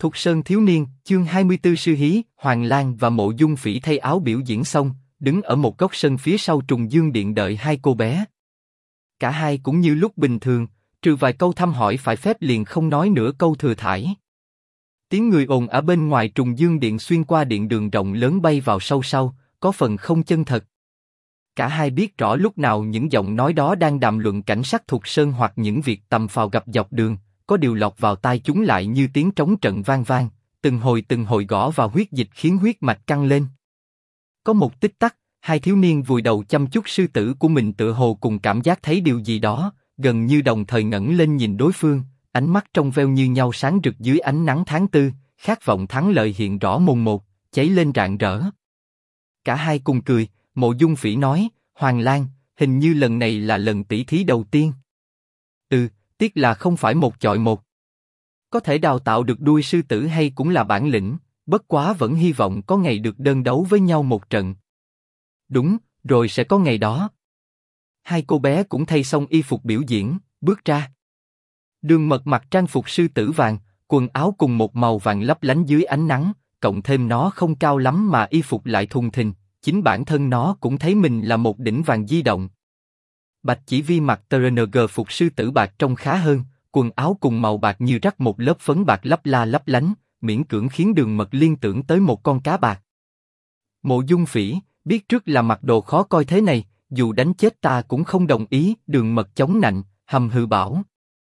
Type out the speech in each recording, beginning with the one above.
Thục Sơn thiếu niên, chương 24 sư hí, Hoàng Lan và Mộ Dung Phỉ thay áo biểu diễn xong, đứng ở một góc sân phía sau Trùng Dương Điện đợi hai cô bé. Cả hai cũng như lúc bình thường, trừ vài câu thăm hỏi phải phép liền không nói nửa câu thừa thãi. Tiếng người ồn ở bên ngoài Trùng Dương Điện xuyên qua điện đường rộng lớn bay vào sâu sau, có phần không chân thật. Cả hai biết rõ lúc nào những giọng nói đó đang đàm luận cảnh sắc Thục Sơn hoặc những việc tầm phào gặp dọc đường, có điều lọt vào tai chúng lại như tiếng trống trận vang vang, từng hồi gõ vào huyết dịch khiến huyết mạch căng lên. Có một tích tắc, hai thiếu niên vùi đầu chăm chút sư tử của mình tựa hồ cùng cảm giác thấy điều gì đó, gần như đồng thời ngẩng lên nhìn đối phương, ánh mắt trong veo như nhau sáng rực dưới ánh nắng tháng tư, khát vọng thắng lợi hiện rõ mồn một, cháy lên rạng rỡ. Cả hai cùng cười, Mộ Dung Phỉ nói, Hoàng Lan, hình như lần này là lần tỷ thí đầu tiên. Tiếc là không phải một chọi một. Có thể đào tạo được đuôi sư tử hay cũng là bản lĩnh, bất quá vẫn hy vọng có ngày được đơn đấu với nhau một trận. Đúng, rồi sẽ có ngày đó. Hai cô bé cũng thay xong y phục biểu diễn, bước ra. Đường Mật mặc trang phục sư tử vàng, quần áo cùng một màu vàng lấp lánh dưới ánh nắng, cộng thêm nó không cao lắm mà y phục lại thùng thình, chính bản thân nó cũng thấy mình là một đỉnh vàng di động. Bạch Chỉ Vi mặc TRNG phục sư tử bạc trông khá hơn, quần áo cùng màu bạc như rắc một lớp phấn bạc lấp la lấp lánh, miễn cưỡng khiến Đường Mật liên tưởng tới một con cá bạc. Mộ Dung Phỉ, biết trước là mặc đồ khó coi thế này, dù đánh chết ta cũng không đồng ý. Đường Mật chống nạnh, hầm hừ bảo.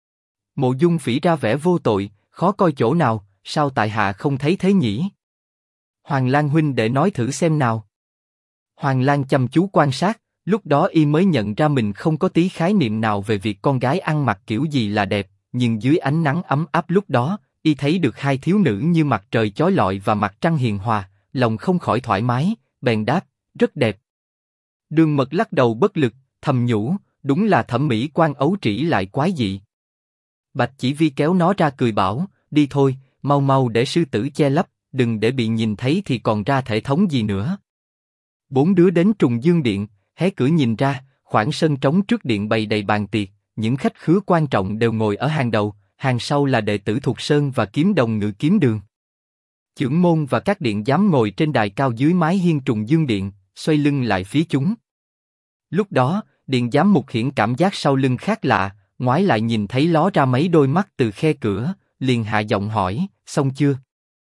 Mộ Dung Phỉ ra vẻ vô tội, khó coi chỗ nào, sao tại hạ không thấy thế nhỉ? Hoàng Lan huynh để nói thử xem nào. Hoàng Lan chăm chú quan sát. Lúc đó y mới nhận ra mình không có tí khái niệm nào về việc con gái ăn mặc kiểu gì là đẹp, nhưng dưới ánh nắng ấm áp lúc đó, y thấy được hai thiếu nữ như mặt trời chói lọi và mặt trăng hiền hòa, lòng không khỏi thoải mái, bèn đáp, rất đẹp. Đường Mật lắc đầu bất lực, thầm nhủ, đúng là thẩm mỹ quan ấu trĩ lại quái dị. Bạch Chỉ Vi kéo nó ra cười bảo, đi thôi, mau mau để sư tử che lấp, đừng để bị nhìn thấy thì còn ra thể thống gì nữa. Bốn đứa đến Trùng Dương Điện. Hé cửa nhìn ra, khoảng sân trống trước điện bày đầy bàn tiệc, những khách khứa quan trọng đều ngồi ở hàng đầu, hàng sau là đệ tử Thục Sơn và kiếm đồng Ngự Kiếm Đường. Chưởng môn và các điện giám ngồi trên đài cao dưới mái hiên Trùng Dương Điện, xoay lưng lại phía chúng. Lúc đó, điện giám Mục Hiển cảm giác sau lưng khác lạ, ngoái lại nhìn thấy ló ra mấy đôi mắt từ khe cửa, liền hạ giọng hỏi, xong chưa?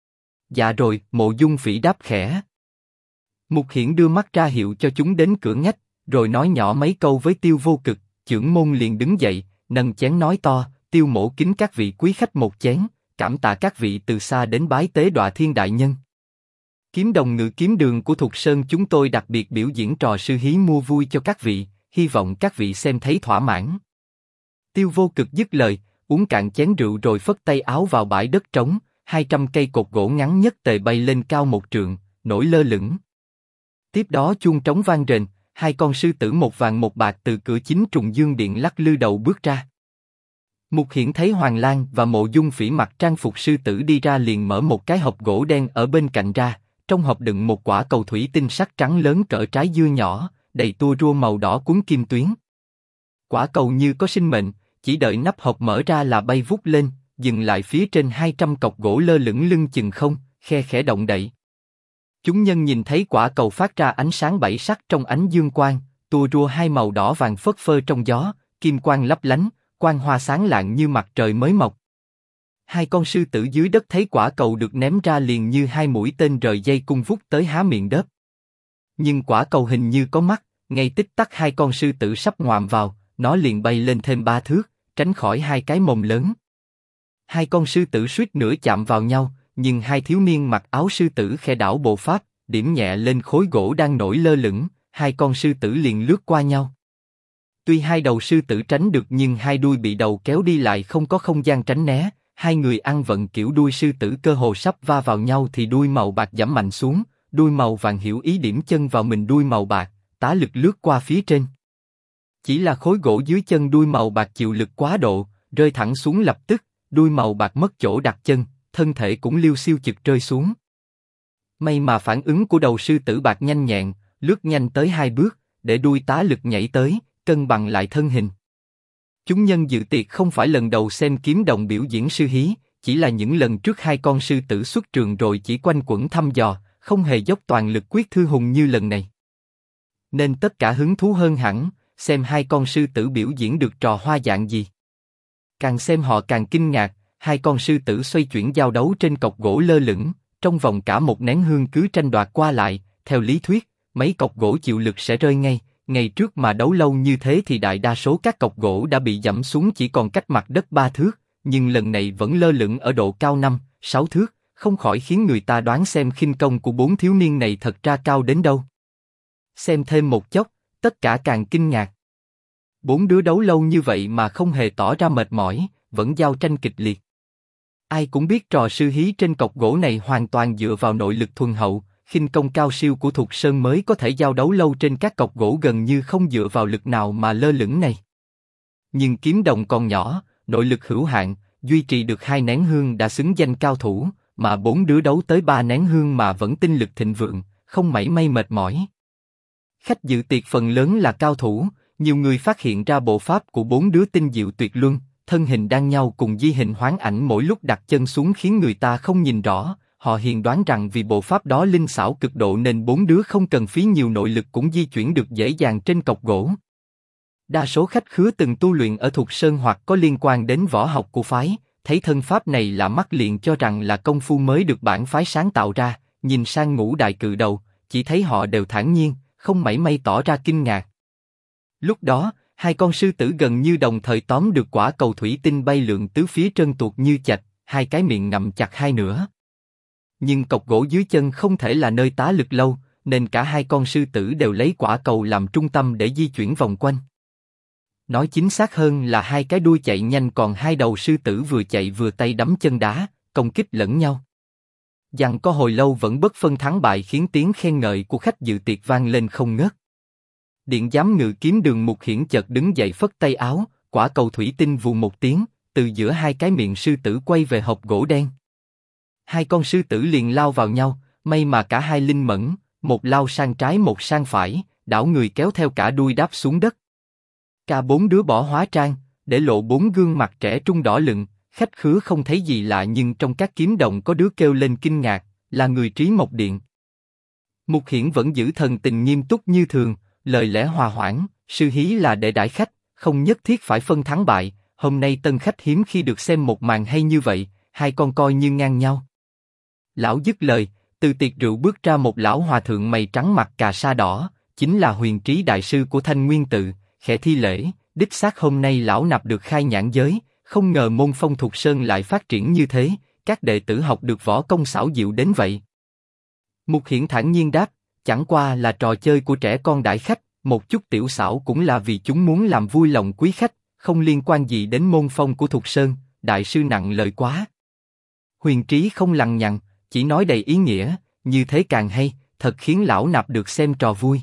Dạ rồi, Mộ Dung Phỉ đáp khẽ. Mục Hiển đưa mắt ra hiệu cho chúng đến cửa ngách, rồi nói nhỏ mấy câu với Tiêu Vô Cực. Chưởng môn liền đứng dậy, nâng chén nói to, Tiêu mỗ kính các vị quý khách một chén, cảm tạ các vị từ xa đến bái tế Đọa Thiên đại nhân. Kiếm đồng Ngự Kiếm Đường của Thục Sơn chúng tôi đặc biệt biểu diễn trò sư hí mua vui cho các vị, hy vọng các vị xem thấy thỏa mãn. Tiêu Vô Cực dứt lời, uống cạn chén rượu rồi phất tay áo vào bãi đất trống, 200 cây cột gỗ ngắn nhất tề bay lên cao một trượng, nổi lơ lửng. Tiếp đó chuông trống vang rền, hai con sư tử một vàng một bạc từ cửa chính Trùng Dương Điện lắc lư đầu bước ra. Mục Hiển thấy Hoàng Lan và Mộ Dung Phỉ mặc trang phục sư tử đi ra liền mở một cái hộp gỗ đen ở bên cạnh ra, trong hộp đựng một quả cầu thủy tinh sắc trắng lớn cỡ trái dưa nhỏ, đầy tua rua màu đỏ cuốn kim tuyến. Quả cầu như có sinh mệnh, chỉ đợi nắp hộp mở ra là bay vút lên, dừng lại phía trên 200 cọc gỗ lơ lửng lưng chừng không, khe khẽ động đậy. Chúng nhân nhìn thấy quả cầu phát ra ánh sáng bảy sắc trong ánh dương quang, tua rua hai màu đỏ vàng phất phơ trong gió, kim quang lấp lánh, quang hoa sáng lạng như mặt trời mới mọc. Hai con sư tử dưới đất thấy quả cầu được ném ra liền như hai mũi tên rời dây cung vút tới há miệng đớp. Nhưng quả cầu hình như có mắt, ngay tích tắc hai con sư tử sắp ngoạm vào, nó liền bay lên thêm 3 thước, tránh khỏi hai cái mồm lớn. Hai con sư tử suýt nữa chạm vào nhau. Nhưng hai thiếu niên mặc áo sư tử khẽ đảo bộ pháp, điểm nhẹ lên khối gỗ đang nổi lơ lửng, hai con sư tử liền lướt qua nhau. Tuy hai đầu sư tử tránh được nhưng hai đuôi bị đầu kéo đi lại không có không gian tránh né, hai người ăn vận kiểu đuôi sư tử cơ hồ sắp va vào nhau thì đuôi màu bạc giẫm mạnh xuống, đuôi màu vàng hiểu ý điểm chân vào mình đuôi màu bạc, tá lực lướt qua phía trên. Chỉ là khối gỗ dưới chân đuôi màu bạc chịu lực quá độ, rơi thẳng xuống lập tức, đuôi màu bạc mất chỗ đặt chân. Thân thể cũng liêu xiêu chực rơi xuống. May mà phản ứng của đầu sư tử bạc nhanh nhẹn, lướt nhanh tới 2 bước, để đuôi tá lực nhảy tới, cân bằng lại thân hình. Chúng nhân dự tiệc không phải lần đầu xem kiếm đồng biểu diễn sư hí, chỉ là những lần trước hai con sư tử xuất trường rồi chỉ quanh quẩn thăm dò, không hề dốc toàn lực quyết thư hùng như lần này. Nên tất cả hứng thú hơn hẳn, xem hai con sư tử biểu diễn được trò hoa dạng gì. Càng xem họ càng kinh ngạc, hai con sư tử xoay chuyển giao đấu trên cọc gỗ lơ lửng, trong vòng cả một nén hương cứ tranh đoạt qua lại, theo lý thuyết, mấy cọc gỗ chịu lực sẽ rơi ngay. Ngày trước mà đấu lâu như thế thì đại đa số các cọc gỗ đã bị giẫm xuống chỉ còn cách mặt đất 3 thước, nhưng lần này vẫn lơ lửng ở độ cao 5, 6 thước, không khỏi khiến người ta đoán xem khinh công của bốn thiếu niên này thật ra cao đến đâu. Xem thêm một chốc, tất cả càng kinh ngạc. Bốn đứa đấu lâu như vậy mà không hề tỏ ra mệt mỏi, vẫn giao tranh kịch liệt. Ai cũng biết trò sư hí trên cọc gỗ này hoàn toàn dựa vào nội lực thuần hậu, khinh công cao siêu của Thục Sơn mới có thể giao đấu lâu trên các cọc gỗ gần như không dựa vào lực nào mà lơ lửng này. Nhưng kiếm đồng còn nhỏ, nội lực hữu hạn, duy trì được 2 nén hương đã xứng danh cao thủ, mà 4 đứa đấu tới 3 nén hương mà vẫn tinh lực thịnh vượng, không mảy may mệt mỏi. Khách dự tiệc phần lớn là cao thủ, nhiều người phát hiện ra bộ pháp của 4 đứa tinh diệu tuyệt luân, thân hình đang nhau cùng di hình hoán ảnh mỗi lúc đặt chân xuống khiến người ta không nhìn rõ. Họ hiền đoán rằng vì bộ pháp đó linh xảo cực độ nên 4 đứa không cần phí nhiều nội lực cũng di chuyển được dễ dàng trên cọc gỗ. Đa số khách khứa từng tu luyện ở Thục Sơn hoặc có liên quan đến võ học của phái, thấy thân pháp này lạ mắt liền cho rằng là công phu mới được bản phái sáng tạo ra, nhìn sang Ngũ Đại Cự Đầu, chỉ thấy họ đều thản nhiên, không mảy may tỏ ra kinh ngạc. Lúc đó, hai con sư tử gần như đồng thời tóm được quả cầu thủy tinh bay lượn tứ phía trơn tuột như chạch, hai cái miệng ngậm chặt hai nửa. Nhưng cọc gỗ dưới chân không thể là nơi tá lực lâu, nên cả hai con sư tử đều lấy quả cầu làm trung tâm để di chuyển vòng quanh. Nói chính xác hơn là hai cái đuôi chạy nhanh, còn hai đầu sư tử vừa chạy vừa tay đấm chân đá, công kích lẫn nhau. Giằng co hồi lâu vẫn bất phân thắng bại khiến tiếng khen ngợi của khách dự tiệc vang lên không ngớt. Điện giám ngự kiếm Đường Mục Hiển chợt đứng dậy phất tay áo, quả cầu thủy tinh vù một tiếng, từ giữa hai cái miệng sư tử quay về hộp gỗ đen. Hai con sư tử liền lao vào nhau, may mà cả hai linh mẫn, một lao sang trái một sang phải, đảo người kéo theo cả đuôi đáp xuống đất. Cả 4 đứa bỏ hóa trang, để lộ 4 gương mặt trẻ trung đỏ lựng, khách khứa không thấy gì lạ nhưng trong các kiếm đồng có đứa kêu lên kinh ngạc, là người Trí Mộc Điện. Mục Hiển vẫn giữ thần tình nghiêm túc như thường, lời lẽ hòa hoãn, sư hí là để đãi khách, không nhất thiết phải phân thắng bại, hôm nay tân khách hiếm khi được xem một màn hay như vậy, hai con coi như ngang nhau. Lão dứt lời, từ tiệc rượu bước ra một lão hòa thượng mày trắng mặt cà sa đỏ, chính là Huyền Trí đại sư của Thanh Nguyên Tự, khẽ thi lễ, đích xác hôm nay lão nạp được khai nhãn giới, không ngờ môn phong Thục Sơn lại phát triển như thế, các đệ tử học được võ công xảo diệu đến vậy. Mục Hiển thản nhiên đáp, chẳng qua là trò chơi của trẻ con đãi khách, một chút tiểu xảo cũng là vì chúng muốn làm vui lòng quý khách, không liên quan gì đến môn phong của Thục Sơn. Đại sư nặng lời quá. Huyền Trí không lằng nhằng, chỉ nói đầy ý nghĩa, như thế càng hay, thật khiến lão nạp được xem trò vui.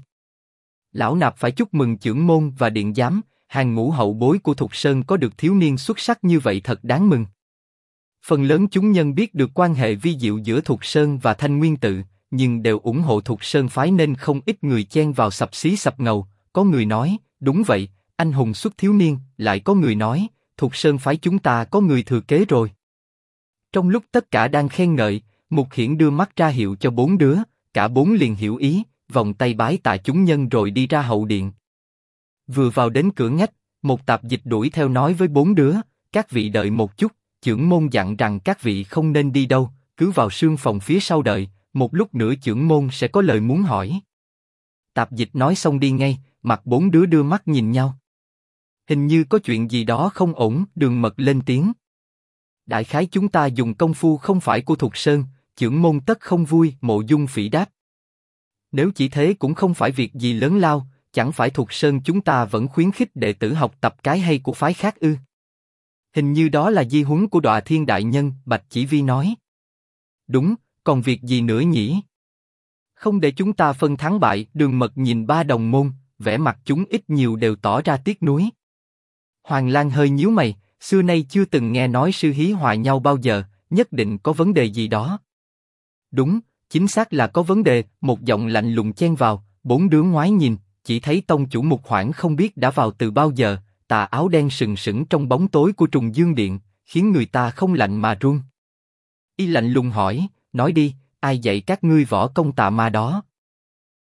Lão nạp phải chúc mừng chưởng môn và điện giám, hàng ngũ hậu bối của Thục Sơn có được thiếu niên xuất sắc như vậy thật đáng mừng. Phần lớn chúng nhân biết được quan hệ vi diệu giữa Thục Sơn và Thanh Nguyên Tự, nhưng đều ủng hộ Thục Sơn phái nên không ít người chen vào sập xí sập ngầu. Có người nói, đúng vậy, anh hùng xuất thiếu niên, lại có người nói, Thục Sơn phái chúng ta có người thừa kế rồi. Trong lúc tất cả đang khen ngợi, Mục Hiển đưa mắt ra hiệu cho 4 đứa, cả 4 liền hiểu ý, vòng tay bái tạ chúng nhân rồi đi ra hậu điện. Vừa vào đến cửa ngách, một tạp dịch đuổi theo nói với 4 đứa, các vị đợi một chút, chưởng môn dặn rằng các vị không nên đi đâu, cứ vào sương phòng phía sau đợi, một lúc nữa chưởng môn sẽ có lời muốn hỏi. Tạp dịch nói xong đi ngay, mặt 4 đứa đưa mắt nhìn nhau. Hình như có chuyện gì đó không ổn, Đường Mật lên tiếng. Đại khái chúng ta dùng công phu không phải của Thục Sơn, chưởng môn tất không vui, Mộ Dung Phỉ đáp. Nếu chỉ thế cũng không phải việc gì lớn lao, chẳng phải Thục Sơn chúng ta vẫn khuyến khích đệ tử học tập cái hay của phái khác ư? Hình như đó là di huấn của Đọa Thiên đại nhân, Bạch Chỉ Vi nói. Đúng, còn việc gì nữa nhỉ? Không để chúng ta phân thắng bại. Đường Mật nhìn 3 đồng môn, vẻ mặt chúng ít nhiều đều tỏ ra tiếc nuối. Hoàng Lang hơi nhíu mày, xưa nay chưa từng nghe nói sư hí hòa nhau bao giờ, nhất định có vấn đề gì đó. Đúng, chính xác là có vấn đề. Một giọng lạnh lùng chen vào. 4 đứa ngoái nhìn, chỉ thấy tông chủ Mục Hoảng không biết đã vào từ bao giờ, tà áo đen sừng sững trong bóng tối của Trùng Dương Điện, khiến người ta không lạnh mà run. Y lạnh lùng hỏi, nói đi, ai dạy các ngươi võ công tà ma đó?